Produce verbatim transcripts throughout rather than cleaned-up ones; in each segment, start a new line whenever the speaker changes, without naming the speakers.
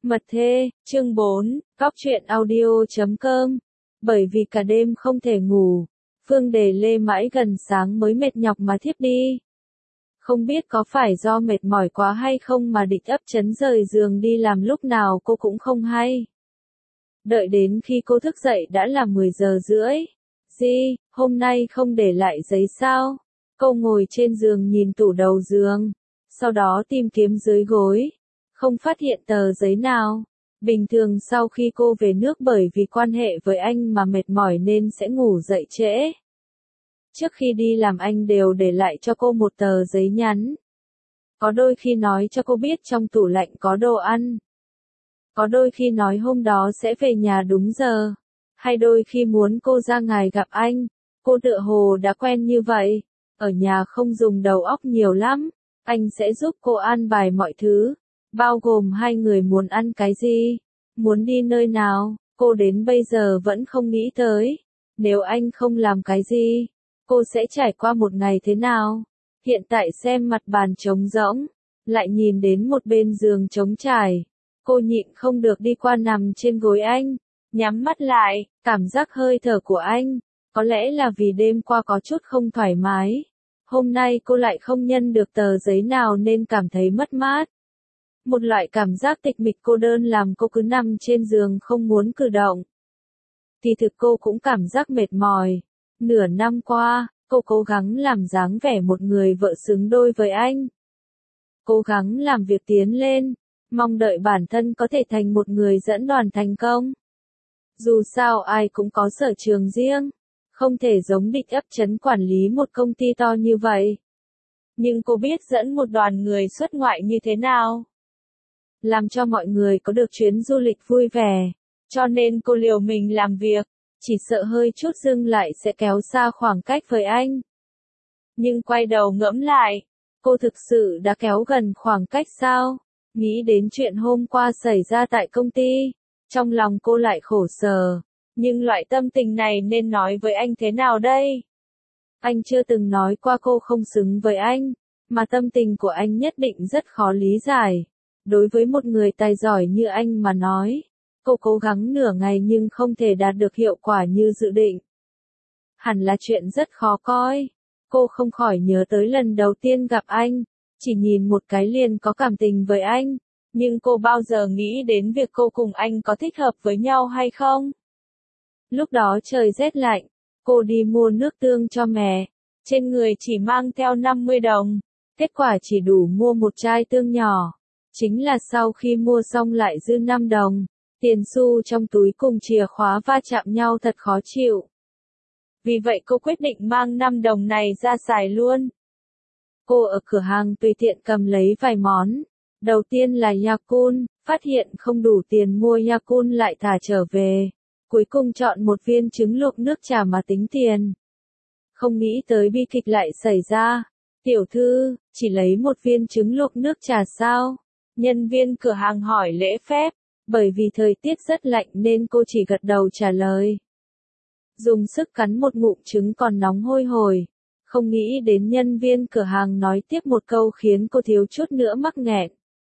Mật thê, chương bốn, cóc truyện audio chấm com. Bởi vì cả đêm không thể ngủ, Phương Đề Lê mãi gần sáng mới mệt nhọc mà thiếp đi. Không biết có phải do mệt mỏi quá hay không mà định ấp chấn rời giường đi làm lúc nào cô cũng không hay. Đợi đến khi cô thức dậy đã là mười giờ rưỡi. Gì, hôm nay không để lại giấy sao? Cô ngồi trên giường nhìn tủ đầu giường, sau đó tìm kiếm dưới gối. Không phát hiện tờ giấy nào. Bình thường sau khi cô về nước bởi vì quan hệ với anh mà mệt mỏi nên sẽ ngủ dậy trễ. Trước khi đi làm anh đều để lại cho cô một tờ giấy nhắn. Có đôi khi nói cho cô biết trong tủ lạnh có đồ ăn. Có đôi khi nói hôm đó sẽ về nhà đúng giờ. Hay đôi khi muốn cô ra ngoài gặp anh. Cô tựa hồ đã quen như vậy. Ở nhà không dùng đầu óc nhiều lắm. Anh sẽ giúp cô an bài mọi thứ. Bao gồm hai người muốn ăn cái gì, muốn đi nơi nào, cô đến bây giờ vẫn không nghĩ tới. Nếu anh không làm cái gì, cô sẽ trải qua một ngày thế nào? Hiện tại xem mặt bàn trống rỗng, lại nhìn đến một bên giường trống trải. Cô nhịn không được đi qua nằm trên gối anh, nhắm mắt lại, cảm giác hơi thở của anh. Có lẽ là vì đêm qua có chút không thoải mái. Hôm nay cô lại không nhân được tờ giấy nào nên cảm thấy mất mát. Một loại cảm giác tịch mịch cô đơn làm cô cứ nằm trên giường không muốn cử động. Thì thực cô cũng cảm giác mệt mỏi. Nửa năm qua, cô cố gắng làm dáng vẻ một người vợ xứng đôi với anh. Cố gắng làm việc tiến lên, mong đợi bản thân có thể thành một người dẫn đoàn thành công. Dù sao ai cũng có sở trường riêng, không thể giống Định ấp trấn quản lý một công ty to như vậy. Nhưng cô biết dẫn một đoàn người xuất ngoại như thế nào. Làm cho mọi người có được chuyến du lịch vui vẻ, cho nên cô liều mình làm việc, chỉ sợ hơi chút dừng lại sẽ kéo xa khoảng cách với anh. Nhưng quay đầu ngẫm lại, cô thực sự đã kéo gần khoảng cách sao? Nghĩ đến chuyện hôm qua xảy ra tại công ty, trong lòng cô lại khổ sở, nhưng loại tâm tình này nên nói với anh thế nào đây? Anh chưa từng nói qua cô không xứng với anh, mà tâm tình của anh nhất định rất khó lý giải. Đối với một người tài giỏi như anh mà nói, cô cố gắng nửa ngày nhưng không thể đạt được hiệu quả như dự định. Hẳn là chuyện rất khó coi. Cô không khỏi nhớ tới lần đầu tiên gặp anh, chỉ nhìn một cái liền có cảm tình với anh, nhưng cô bao giờ nghĩ đến việc cô cùng anh có thích hợp với nhau hay không? Lúc đó trời rét lạnh, cô đi mua nước tương cho mẹ, trên người chỉ mang theo năm mươi đồng, kết quả chỉ đủ mua một chai tương nhỏ. Chính là sau khi mua xong lại dư năm đồng, tiền xu trong túi cùng chìa khóa va chạm nhau thật khó chịu. Vì vậy cô quyết định mang năm đồng này ra xài luôn. Cô ở cửa hàng tùy tiện cầm lấy vài món. Đầu tiên là Yakult, phát hiện không đủ tiền mua Yakult lại thả trở về. Cuối cùng chọn một viên trứng luộc nước trà mà tính tiền. Không nghĩ tới bi kịch lại xảy ra. Tiểu thư, chỉ lấy một viên trứng luộc nước trà sao? Nhân viên cửa hàng hỏi lễ phép, bởi vì thời tiết rất lạnh nên cô chỉ gật đầu trả lời. Dùng sức cắn một ngụm trứng còn nóng hôi hổi, không nghĩ đến nhân viên cửa hàng nói tiếp một câu khiến cô thiếu chút nữa mắc nghẹn.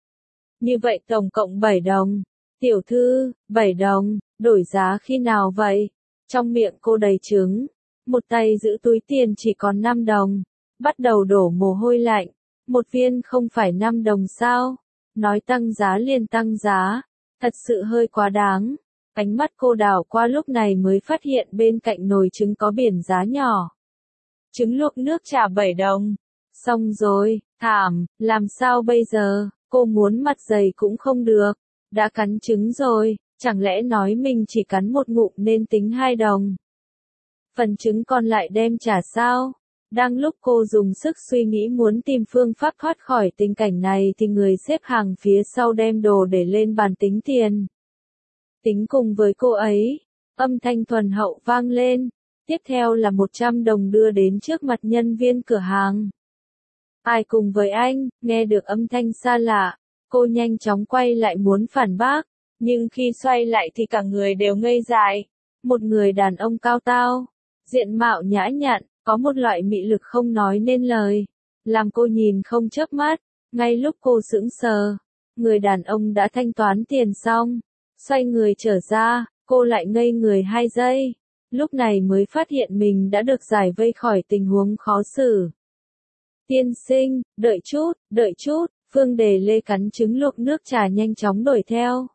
Như vậy tổng cộng bảy đồng. Tiểu thư, bảy đồng, đổi giá khi nào vậy? Trong miệng cô đầy trứng, một tay giữ túi tiền chỉ còn năm đồng, bắt đầu đổ mồ hôi lạnh. Một viên không phải năm đồng sao? Nói tăng giá liền tăng giá, thật sự hơi quá đáng. Ánh mắt cô đảo qua lúc này mới phát hiện bên cạnh nồi trứng có biển giá nhỏ. Trứng luộc nước trà bảy đồng. Xong rồi, thảm, làm sao bây giờ, cô muốn mặt dày cũng không được. Đã cắn trứng rồi, chẳng lẽ nói mình chỉ cắn một ngụm nên tính hai đồng. Phần trứng còn lại đem trả sao? Đang lúc cô dùng sức suy nghĩ muốn tìm phương pháp thoát khỏi tình cảnh này thì người xếp hàng phía sau đem đồ để lên bàn tính tiền. Tính cùng với cô ấy, âm thanh thuần hậu vang lên, tiếp theo là một trăm đồng đưa đến trước mặt nhân viên cửa hàng. Ai cùng với anh, nghe được âm thanh xa lạ, cô nhanh chóng quay lại muốn phản bác, nhưng khi xoay lại thì cả người đều ngây dại. Một người đàn ông cao tao, diện mạo nhã nhặn, có một loại mị lực không nói nên lời, làm cô nhìn không chớp mắt. Ngay lúc cô sững sờ, Người đàn ông đã thanh toán tiền xong, xoay người trở ra, cô lại ngây người hai giây. Lúc này mới phát hiện mình đã được giải vây khỏi tình huống khó xử. Tiên sinh, đợi chút, đợi chút, Phương Đề Lê cắn trứng luộc nước trà nhanh chóng đuổi theo.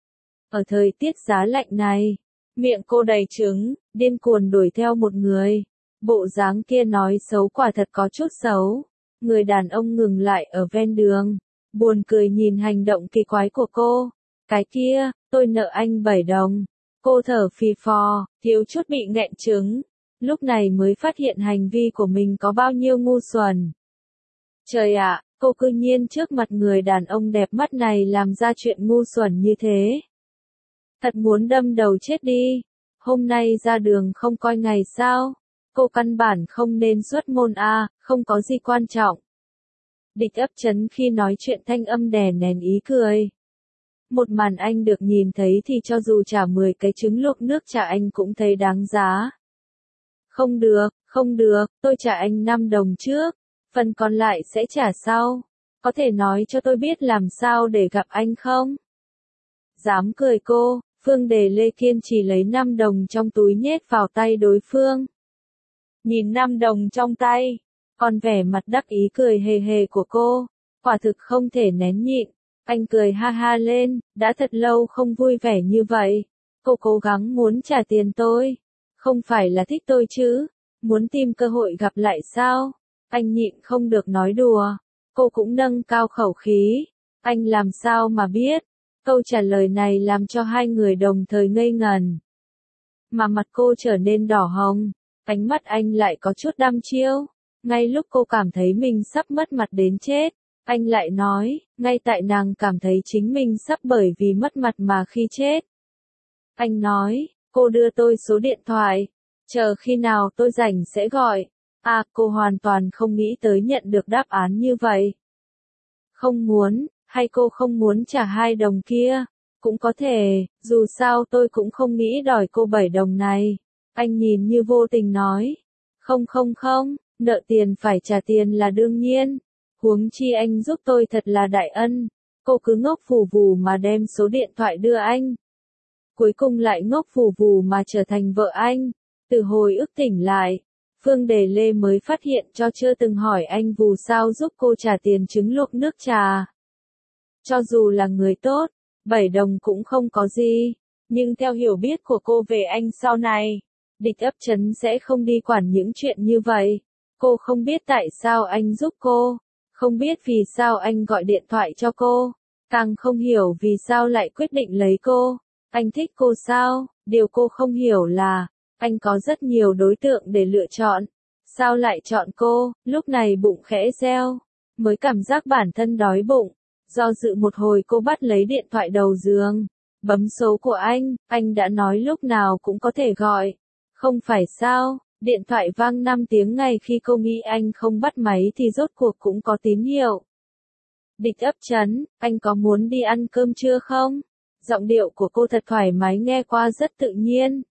Ở thời tiết giá lạnh này, miệng cô đầy trứng, điên cuồng đuổi theo một người. Bộ dáng kia nói xấu quả thật có chút xấu. Người đàn ông ngừng lại ở ven đường, buồn cười nhìn hành động kỳ quái của cô. Cái kia, tôi nợ anh bảy đồng. Cô thở phì phò, thiếu chút bị nghẹn trứng. Lúc này mới phát hiện hành vi của mình có bao nhiêu ngu xuẩn. Trời ạ, cô cư nhiên trước mặt người đàn ông đẹp mắt này làm ra chuyện ngu xuẩn như thế. Thật muốn đâm đầu chết đi. Hôm nay ra đường không coi ngày sao? Cô căn bản không nên xuất môn a, không có gì quan trọng. Địch ấp chấn khi nói chuyện thanh âm đè nén ý cười. Một màn anh được nhìn thấy thì cho dù trả mười cái trứng luộc nước trà anh cũng thấy đáng giá. Không được, không được, tôi trả anh năm đồng trước, phần còn lại sẽ trả sau. Có thể nói cho tôi biết làm sao để gặp anh không? Dám cười cô, Phương Đề Lê kiên trì lấy năm đồng trong túi nhét vào tay đối phương. Nhìn năm đồng trong tay, còn vẻ mặt đắc ý cười hề hề của cô, quả thực không thể nén nhịn. Anh cười ha ha lên, đã thật lâu không vui vẻ như vậy. Cô cố gắng muốn trả tiền tôi. Không phải là thích tôi chứ, muốn tìm cơ hội gặp lại sao? Anh nhịn không được nói đùa. Cô cũng nâng cao khẩu khí. Anh làm sao mà biết? Câu trả lời này làm cho hai người đồng thời ngây ngần. Mà mặt cô trở nên đỏ hồng, ánh mắt anh lại có chút đăm chiêu. Ngay lúc cô cảm thấy mình sắp mất mặt đến chết, anh lại nói, ngay tại nàng cảm thấy chính mình sắp bởi vì mất mặt mà khi chết. Anh nói, cô đưa tôi số điện thoại, chờ khi nào tôi rảnh sẽ gọi. À, cô hoàn toàn không nghĩ tới nhận được đáp án như vậy. Không muốn, hay cô không muốn trả hai đồng kia? Cũng có thể, dù sao tôi cũng không nghĩ đòi cô bảy đồng này. Anh nhìn như vô tình nói. Không không không, nợ tiền phải trả tiền là đương nhiên. Huống chi anh giúp tôi thật là đại ân. Cô cứ ngốc phù vù mà đem số điện thoại đưa anh. Cuối cùng lại ngốc phù vù mà trở thành vợ anh. Từ hồi ức tỉnh lại, Phương Đề Lê mới phát hiện cho chưa từng hỏi anh vù sao giúp cô trả tiền trứng luộc nước trà. Cho dù là người tốt, bảy đồng cũng không có gì. Nhưng theo hiểu biết của cô về anh sau này, Địch ấp chấn sẽ không đi quản những chuyện như vậy. Cô không biết tại sao anh giúp cô, không biết vì sao anh gọi điện thoại cho cô, càng không hiểu vì sao lại quyết định lấy cô. Anh thích cô sao? Điều cô không hiểu là, anh có rất nhiều đối tượng để lựa chọn. Sao lại chọn cô? Lúc này bụng khẽ reo, mới cảm giác bản thân đói bụng. Do dự một hồi cô bắt lấy điện thoại đầu giường, bấm số của anh, anh đã nói lúc nào cũng có thể gọi. Không phải sao? Điện thoại vang năm tiếng ngay khi cô nghĩ anh không bắt máy thì rốt cuộc cũng có tín hiệu. Địch ấp chấn, anh có muốn đi ăn cơm trưa không? Giọng điệu của cô thật thoải mái nghe qua rất tự nhiên.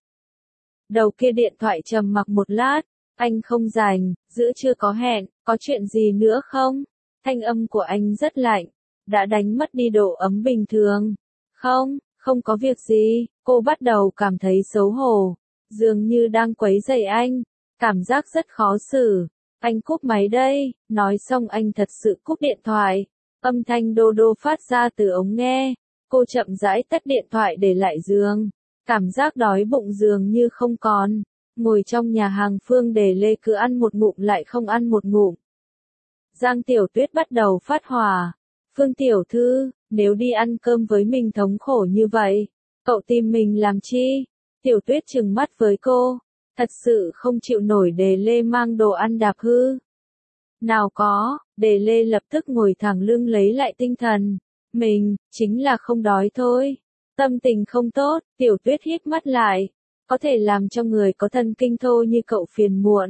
Đầu kia điện thoại trầm mặc một lát, anh không rảnh, giữa trưa có hẹn, có chuyện gì nữa không? Thanh âm của anh rất lạnh, đã đánh mất đi độ ấm bình thường. Không, không có việc gì, cô bắt đầu cảm thấy xấu hổ, dường như đang quấy rầy anh, cảm giác rất khó xử. Anh cúp máy đây, nói xong anh thật sự cúp điện thoại, âm thanh đô đô phát ra từ ống nghe. Cô chậm rãi tắt điện thoại để lại giường, cảm giác đói bụng dường như không còn. Ngồi trong nhà hàng Phương Đề Lê cứ ăn một ngụm lại không ăn một ngụm. Giang Tiểu Tuyết bắt đầu phát hỏa. Phương Tiểu Thư, nếu đi ăn cơm với mình thống khổ như vậy, cậu tìm mình làm chi? Tiểu Tuyết trừng mắt với cô, thật sự không chịu nổi Đề Lê mang đồ ăn đạp hư. Nào có, Đề Lê lập tức ngồi thẳng lưng lấy lại tinh thần. Mình, chính là không đói thôi. Tâm tình không tốt, Tiểu Tuyết hít mắt lại. Có thể làm cho người có thần kinh thô như cậu phiền muộn.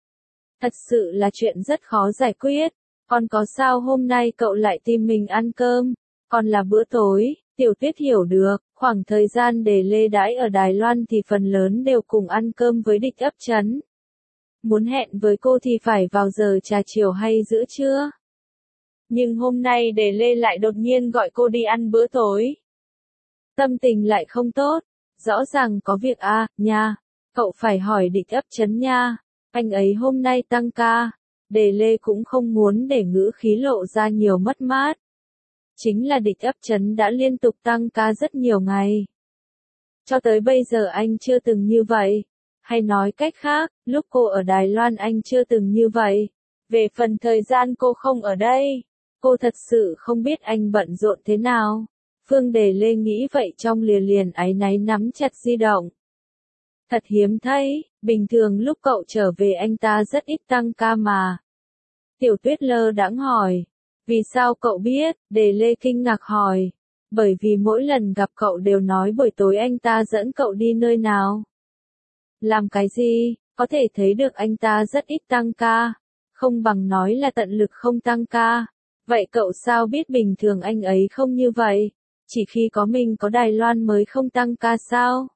Thật sự là chuyện rất khó giải quyết. Còn có sao hôm nay cậu lại tìm mình ăn cơm? Còn là bữa tối, Tiểu Tuyết hiểu được, khoảng thời gian Đề Lê đãi ở Đài Loan thì phần lớn đều cùng ăn cơm với Địch ấp chấn. Muốn hẹn với cô thì phải vào giờ trà chiều hay giữa trưa? Nhưng hôm nay Đề Lê lại đột nhiên gọi cô đi ăn bữa tối. Tâm tình lại không tốt. Rõ ràng có việc à, nha. Cậu phải hỏi Địch Ấp Chấn nha. Anh ấy hôm nay tăng ca. Đề Lê cũng không muốn để ngữ khí lộ ra nhiều mất mát. Chính là Địch Ấp Chấn đã liên tục tăng ca rất nhiều ngày. Cho tới bây giờ anh chưa từng như vậy. Hay nói cách khác, lúc cô ở Đài Loan anh chưa từng như vậy. Về phần thời gian cô không ở đây, cô thật sự không biết anh bận rộn thế nào. Phương Đề Lê nghĩ vậy trong lìa liền áy náy nắm chặt di động. Thật hiếm thấy, bình thường lúc cậu trở về anh ta rất ít tăng ca mà. Tiểu Tuyết lơ đãng hỏi. Vì sao cậu biết? Đề Lê kinh ngạc hỏi. Bởi vì mỗi lần gặp cậu đều nói buổi tối anh ta dẫn cậu đi nơi nào. Làm cái gì? Có thể thấy được anh ta rất ít tăng ca. Không bằng nói là tận lực không tăng ca. Vậy cậu sao biết bình thường anh ấy không như vậy? Chỉ khi có mình có Đài Loan mới không tăng ca sao?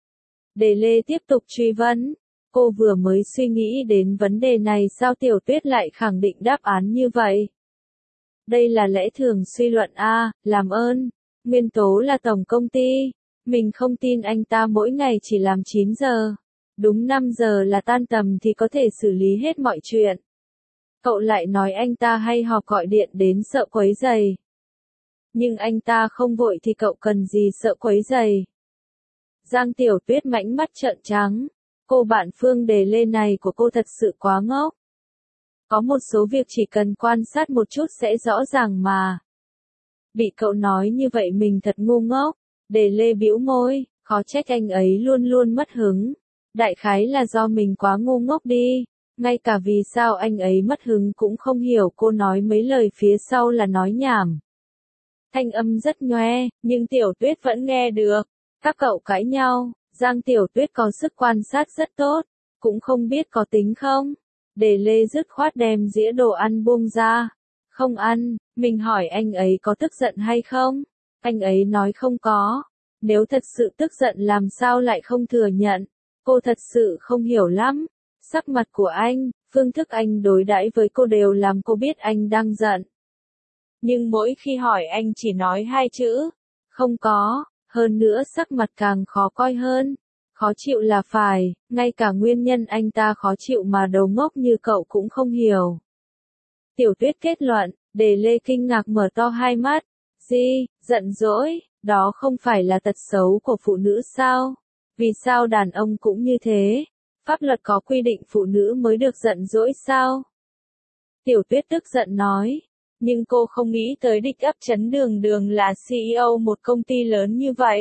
Đề Lê tiếp tục truy vấn. Cô vừa mới suy nghĩ đến vấn đề này sao Tiểu Tuyết lại khẳng định đáp án như vậy? Đây là lẽ thường suy luận a, làm ơn. Nguyên tố là tổng công ty. Mình không tin anh ta mỗi ngày chỉ làm chín giờ. Đúng năm giờ là tan tầm thì có thể xử lý hết mọi chuyện. Cậu lại nói anh ta hay họp gọi điện đến sợ quấy rầy. Nhưng anh ta không vội thì cậu cần gì sợ quấy rầy. Giang Tiểu Tuyết mãnh mắt trợn trắng. Cô bạn Phương Đề Lê này của cô thật sự quá ngốc. Có một số việc chỉ cần quan sát một chút sẽ rõ ràng mà. Bị cậu nói như vậy mình thật ngu ngốc. Đề Lê bĩu môi, khó trách anh ấy luôn luôn mất hứng. Đại khái là do mình quá ngu ngốc đi. Ngay cả vì sao anh ấy mất hứng cũng không hiểu cô nói mấy lời phía sau là nói nhảm. Thanh âm rất nhoe, nhưng Tiểu Tuyết vẫn nghe được. Các cậu cãi nhau, Giang Tiểu Tuyết có sức quan sát rất tốt, cũng không biết có tính không. Đề Lê dứt khoát đem dĩa đồ ăn buông ra. Không ăn, mình hỏi anh ấy có tức giận hay không? Anh ấy nói không có. Nếu thật sự tức giận làm sao lại không thừa nhận? Cô thật sự không hiểu lắm. Sắc mặt của anh, phương thức anh đối đãi với cô đều làm cô biết anh đang giận. Nhưng mỗi khi hỏi anh chỉ nói hai chữ. Không có, hơn nữa sắc mặt càng khó coi hơn. Khó chịu là phải, ngay cả nguyên nhân anh ta khó chịu mà đầu ngốc như cậu cũng không hiểu. Tiểu Tuyết kết luận, Đề Lê kinh ngạc mở to hai mắt. Gì, giận dỗi, đó không phải là tật xấu của phụ nữ sao? Vì sao đàn ông cũng như thế? Pháp luật có quy định phụ nữ mới được giận dỗi sao? Tiểu Tuyết tức giận nói. Nhưng cô không nghĩ tới Địch Ấp Chấn đường đường là xê e ô một công ty lớn như vậy.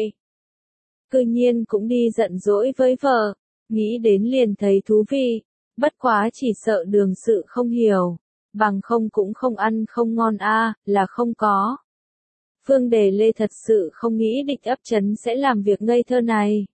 Cư nhiên cũng đi giận dỗi với vợ. Nghĩ đến liền thấy thú vị. Bất quá chỉ sợ đường sự không hiểu. Bằng không cũng không ăn không ngon a, là không có. Phương Đề Lê thật sự không nghĩ Địch Ấp Chấn sẽ làm việc ngây thơ này.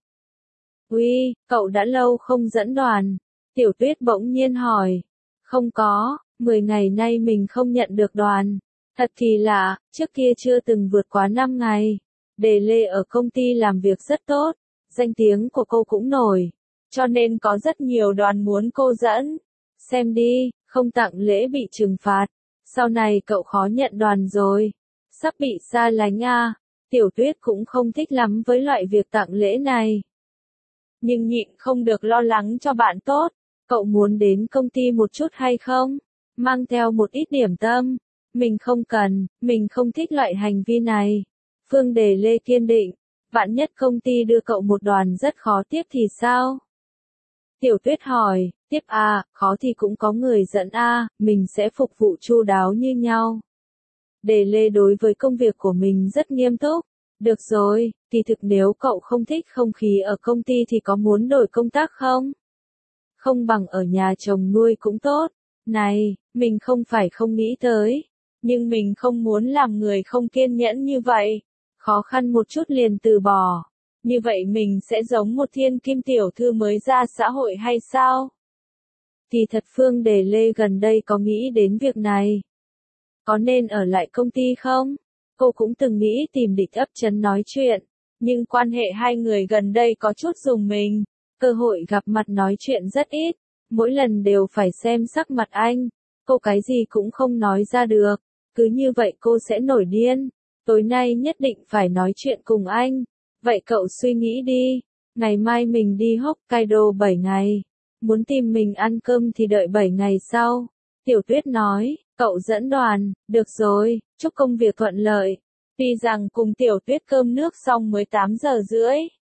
Uy, cậu đã lâu không dẫn đoàn. Tiểu Tuyết bỗng nhiên hỏi. Không có, mười ngày nay mình không nhận được đoàn. Thật kỳ lạ, trước kia chưa từng vượt quá năm ngày. Đề Lê ở công ty làm việc rất tốt, danh tiếng của cô cũng nổi. Cho nên có rất nhiều đoàn muốn cô dẫn. Xem đi, không tặng lễ bị trừng phạt. Sau này cậu khó nhận đoàn rồi. Sắp bị xa lánh à. Tiểu Tuyết cũng không thích lắm với loại việc tặng lễ này. Nhưng nhịn không được lo lắng cho bạn tốt. Cậu muốn đến công ty một chút hay không? Mang theo một ít điểm tâm. Mình không cần, mình không thích loại hành vi này. Phương Đề Lê kiên định. Vạn nhất công ty đưa cậu một đoàn rất khó tiếp thì sao? Tiểu Tuyết hỏi, tiếp à, khó thì cũng có người dẫn a, mình sẽ phục vụ chu đáo như nhau. Đề Lê đối với công việc của mình rất nghiêm túc. Được rồi, kỳ thực nếu cậu không thích không khí ở công ty thì có muốn đổi công tác không? Không bằng ở nhà chồng nuôi cũng tốt. Này, mình không phải không nghĩ tới. Nhưng mình không muốn làm người không kiên nhẫn như vậy. Khó khăn một chút liền từ bỏ. Như vậy mình sẽ giống một thiên kim tiểu thư mới ra xã hội hay sao? Thì thật Phương Đề Lê gần đây có nghĩ đến việc này. Có nên ở lại công ty không? Cô cũng từng nghĩ tìm Địch Ấp Chấn nói chuyện. Nhưng quan hệ hai người gần đây có chút rùng mình. Cơ hội gặp mặt nói chuyện rất ít. Mỗi lần đều phải xem sắc mặt anh. Cô cái gì cũng không nói ra được. Cứ như vậy cô sẽ nổi điên. Tối nay nhất định phải nói chuyện cùng anh. Vậy cậu suy nghĩ đi. Ngày mai mình đi Hokkaido bảy ngày. Muốn tìm mình ăn cơm thì đợi bảy ngày sau. Tiểu Tuyết nói, cậu dẫn đoàn, được rồi, chúc công việc thuận lợi. Tuy rằng cùng Tiểu Tuyết cơm nước xong mới tám giờ rưỡi.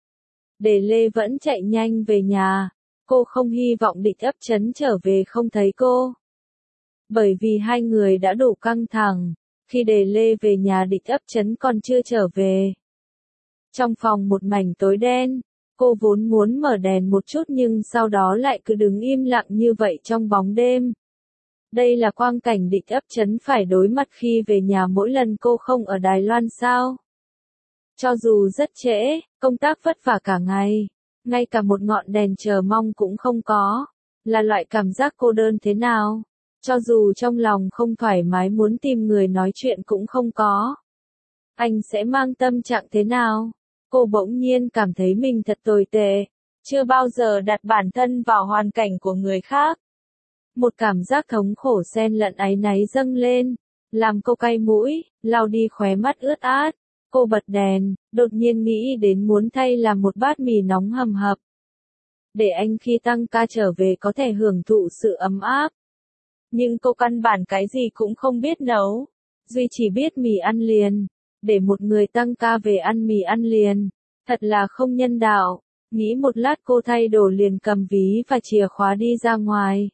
Đề Lê vẫn chạy nhanh về nhà. Cô không hy vọng Địch Ấp Chấn trở về không thấy cô. Bởi vì hai người đã đủ căng thẳng. Khi Đề Lê về nhà Địch Ấp Chấn còn chưa trở về. Trong phòng một mảnh tối đen. Cô vốn muốn mở đèn một chút nhưng sau đó lại cứ đứng im lặng như vậy trong bóng đêm. Đây là quang cảnh Địch Ấp Chấn phải đối mặt khi về nhà mỗi lần cô không ở Đài Loan sao. Cho dù rất trễ, công tác vất vả cả ngày, ngay cả một ngọn đèn chờ mong cũng không có, là loại cảm giác cô đơn thế nào. Cho dù trong lòng không thoải mái muốn tìm người nói chuyện cũng không có. Anh sẽ mang tâm trạng thế nào? Cô bỗng nhiên cảm thấy mình thật tồi tệ, chưa bao giờ đặt bản thân vào hoàn cảnh của người khác. Một cảm giác thống khổ xen lẫn áy náy dâng lên, làm cô cay mũi, lau đi khóe mắt ướt át. Cô bật đèn, đột nhiên nghĩ đến muốn thay làm một bát mì nóng hầm hập. Để anh khi tăng ca trở về có thể hưởng thụ sự ấm áp. Nhưng cô căn bản cái gì cũng không biết nấu. Duy chỉ biết mì ăn liền. Để một người tăng ca về ăn mì ăn liền. Thật là không nhân đạo. Nghĩ một lát cô thay đồ liền cầm ví và chìa khóa đi ra ngoài.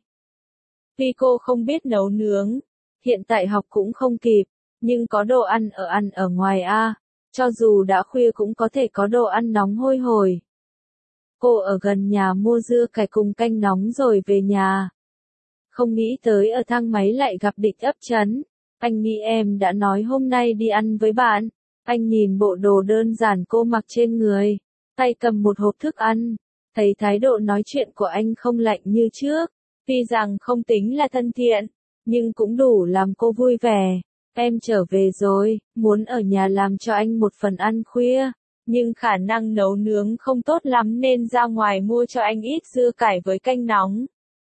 Tuy cô không biết nấu nướng. Hiện tại học cũng không kịp. Nhưng có đồ ăn ở ăn ở ngoài a. Cho dù đã khuya cũng có thể có đồ ăn nóng hôi hổi. Cô ở gần nhà mua dưa cải cùng canh nóng rồi về nhà. Không nghĩ tới ở thang máy lại gặp Địch Ấp Chấn. Anh nghĩ em đã nói hôm nay đi ăn với bạn. Anh nhìn bộ đồ đơn giản cô mặc trên người, tay cầm một hộp thức ăn. Thấy thái độ nói chuyện của anh không lạnh như trước. Tuy rằng không tính là thân thiện, nhưng cũng đủ làm cô vui vẻ. Em trở về rồi, muốn ở nhà làm cho anh một phần ăn khuya. Nhưng khả năng nấu nướng không tốt lắm nên ra ngoài mua cho anh ít dưa cải với canh nóng.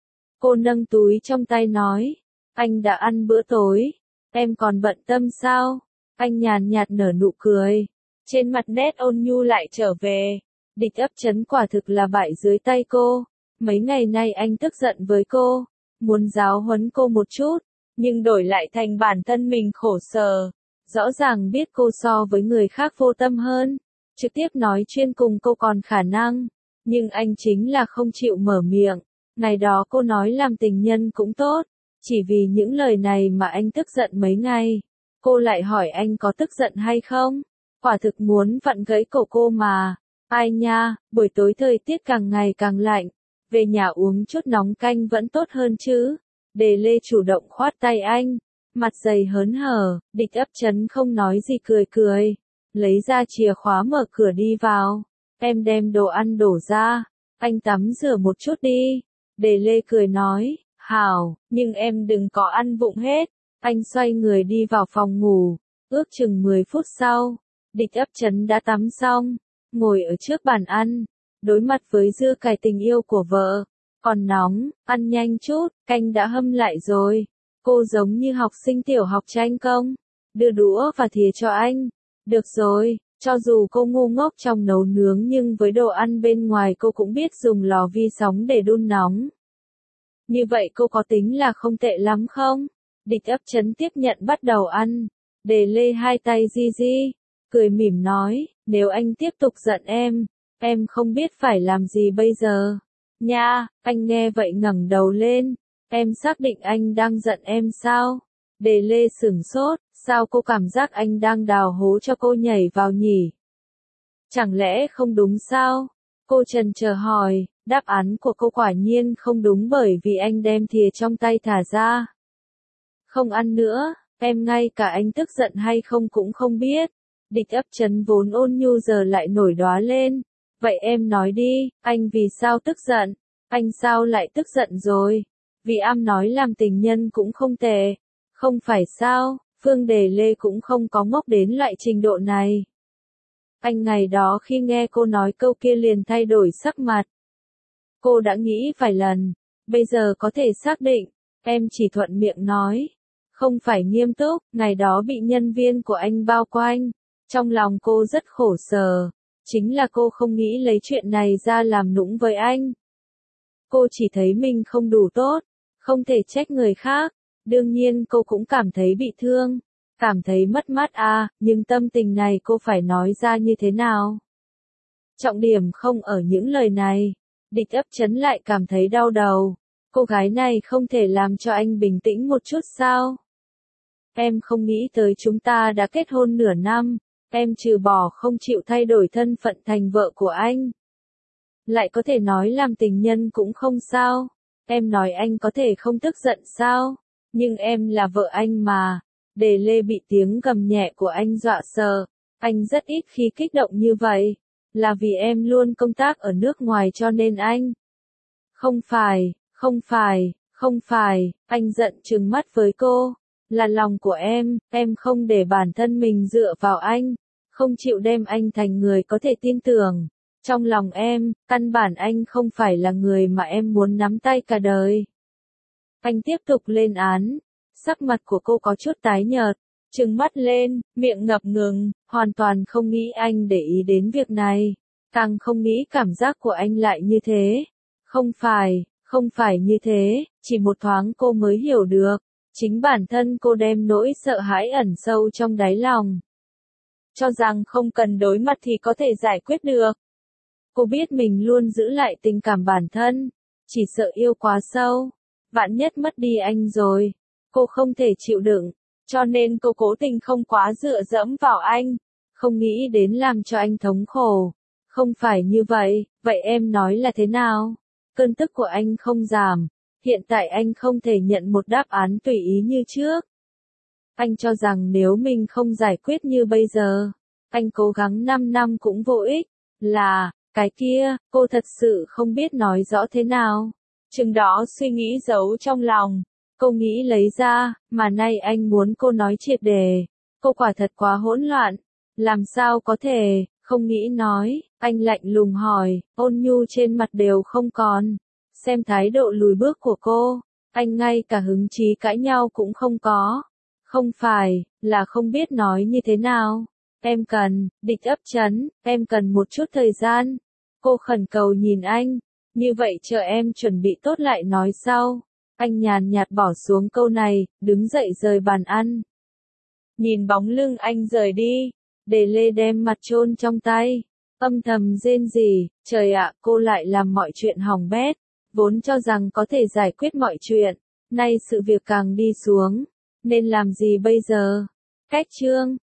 Cô nâng túi trong tay nói, anh đã ăn bữa tối, em còn bận tâm sao? Anh nhàn nhạt nở nụ cười, trên mặt nét ôn nhu lại trở về. Địch Ấp Chấn quả thực là bại dưới tay cô. Mấy ngày nay anh tức giận với cô, muốn giáo huấn cô một chút, nhưng đổi lại thành bản thân mình khổ sở. Rõ ràng biết cô so với người khác vô tâm hơn, trực tiếp nói chuyên cùng cô còn khả năng, nhưng anh chính là không chịu mở miệng. Ngày đó cô nói làm tình nhân cũng tốt, chỉ vì những lời này mà anh tức giận mấy ngày. Cô lại hỏi anh có tức giận hay không? Quả thực muốn vặn gãy cổ cô mà. Ai nha, buổi tối thời tiết càng ngày càng lạnh, về nhà uống chút nóng canh vẫn tốt hơn chứ. Đề Lê chủ động khoát tay anh, mặt dày hớn hở. Địch Ấp Chấn không nói gì cười cười, lấy ra chìa khóa mở cửa đi vào. Em đem đồ ăn đổ ra, anh tắm rửa một chút đi. Đề Lê cười nói, hảo, nhưng em đừng có ăn vụng hết. Anh xoay người đi vào phòng ngủ, ước chừng mười phút sau, Địch Ấp Chấn đã tắm xong, ngồi ở trước bàn ăn, đối mặt với dưa cải tình yêu của vợ. Còn nóng, ăn nhanh chút, canh đã hâm lại rồi. Cô giống như học sinh tiểu học tranh công, đưa đũa và thìa cho anh. Được rồi, cho dù cô ngu ngốc trong nấu nướng nhưng với đồ ăn bên ngoài cô cũng biết dùng lò vi sóng để đun nóng. Như vậy cô có tính là không tệ lắm không? Địch Ấp Chấn tiếp nhận bắt đầu ăn. Đề Lê hai tay di di, cười mỉm nói, nếu anh tiếp tục giận em, em không biết phải làm gì bây giờ. Nha, anh nghe vậy ngẩng đầu lên, em xác định anh đang giận em sao? Đề Lê sửng sốt, sao cô cảm giác anh đang đào hố cho cô nhảy vào nhỉ? Chẳng lẽ không đúng sao? Cô trần chờ hỏi, đáp án của cô quả nhiên không đúng bởi vì anh đem thìa trong tay thả ra. Không ăn nữa, em ngay cả anh tức giận hay không cũng không biết. Địch Ấp Chấn vốn ôn nhu giờ lại nổi đoá lên. Vậy em nói đi, anh vì sao tức giận? Anh sao lại tức giận rồi? Vì am nói làm tình nhân cũng không tệ. Không phải sao, Phương Đề Lê cũng không có ngốc đến loại trình độ này. Anh ngày đó khi nghe cô nói câu kia liền thay đổi sắc mặt. Cô đã nghĩ vài lần, bây giờ có thể xác định, em chỉ thuận miệng nói. Không phải nghiêm túc, ngày đó bị nhân viên của anh bao quanh. Trong lòng cô rất khổ sở. Chính là cô không nghĩ lấy chuyện này ra làm nũng với anh. Cô chỉ thấy mình không đủ tốt, không thể trách người khác. Đương nhiên cô cũng cảm thấy bị thương, cảm thấy mất mát à, nhưng tâm tình này cô phải nói ra như thế nào? Trọng điểm không ở những lời này. Địch Ấp Chấn lại cảm thấy đau đầu. Cô gái này không thể làm cho anh bình tĩnh một chút sao? Em không nghĩ tới chúng ta đã kết hôn nửa năm, em trừ bỏ không chịu thay đổi thân phận thành vợ của anh. Lại có thể nói làm tình nhân cũng không sao. Em nói anh có thể không tức giận sao? Nhưng em là vợ anh mà. Đề Lê bị tiếng gầm nhẹ của anh dọa sợ. Anh rất ít khi kích động như vậy. Là vì em luôn công tác ở nước ngoài cho nên anh. Không phải, không phải, không phải, anh giận trừng mắt với cô. Là lòng của em, em không để bản thân mình dựa vào anh. Không chịu đem anh thành người có thể tin tưởng. Trong lòng em, căn bản anh không phải là người mà em muốn nắm tay cả đời. Anh tiếp tục lên án. Sắc mặt của cô có chút tái nhợt, trừng mắt lên, miệng ngập ngừng, hoàn toàn không nghĩ anh để ý đến việc này. Càng không nghĩ cảm giác của anh lại như thế. Không phải, không phải như thế, chỉ một thoáng cô mới hiểu được. Chính bản thân cô đem nỗi sợ hãi ẩn sâu trong đáy lòng. Cho rằng không cần đối mặt thì có thể giải quyết được. Cô biết mình luôn giữ lại tình cảm bản thân, chỉ sợ yêu quá sâu, vạn nhất mất đi anh rồi, cô không thể chịu đựng, cho nên cô cố tình không quá dựa dẫm vào anh, không nghĩ đến làm cho anh thống khổ. Không phải như vậy, vậy em nói là thế nào? Cơn tức của anh không giảm, hiện tại anh không thể nhận một đáp án tùy ý như trước. Anh cho rằng nếu mình không giải quyết như bây giờ, anh cố gắng năm năm cũng vô ích, là, cái kia, cô thật sự không biết nói rõ thế nào. Chừng đó suy nghĩ giấu trong lòng, cô nghĩ lấy ra, mà nay anh muốn cô nói triệt đề. Cô quả thật quá hỗn loạn, làm sao có thể, không nghĩ nói, anh lạnh lùng hỏi, ôn nhu trên mặt đều không còn. Xem thái độ lùi bước của cô, anh ngay cả hứng chí cãi nhau cũng không có. Không phải, là không biết nói như thế nào. Em cần, Địch Ấp Chấn, em cần một chút thời gian. Cô khẩn cầu nhìn anh, như vậy chờ em chuẩn bị tốt lại nói sau. Anh nhàn nhạt bỏ xuống câu này, đứng dậy rời bàn ăn. Nhìn bóng lưng anh rời đi, Đề Lê đem mặt chôn trong tay, âm thầm rên rỉ, trời ạ, cô lại làm mọi chuyện hỏng bét, vốn cho rằng có thể giải quyết mọi chuyện, nay sự việc càng đi xuống, nên làm gì bây giờ? Cách chương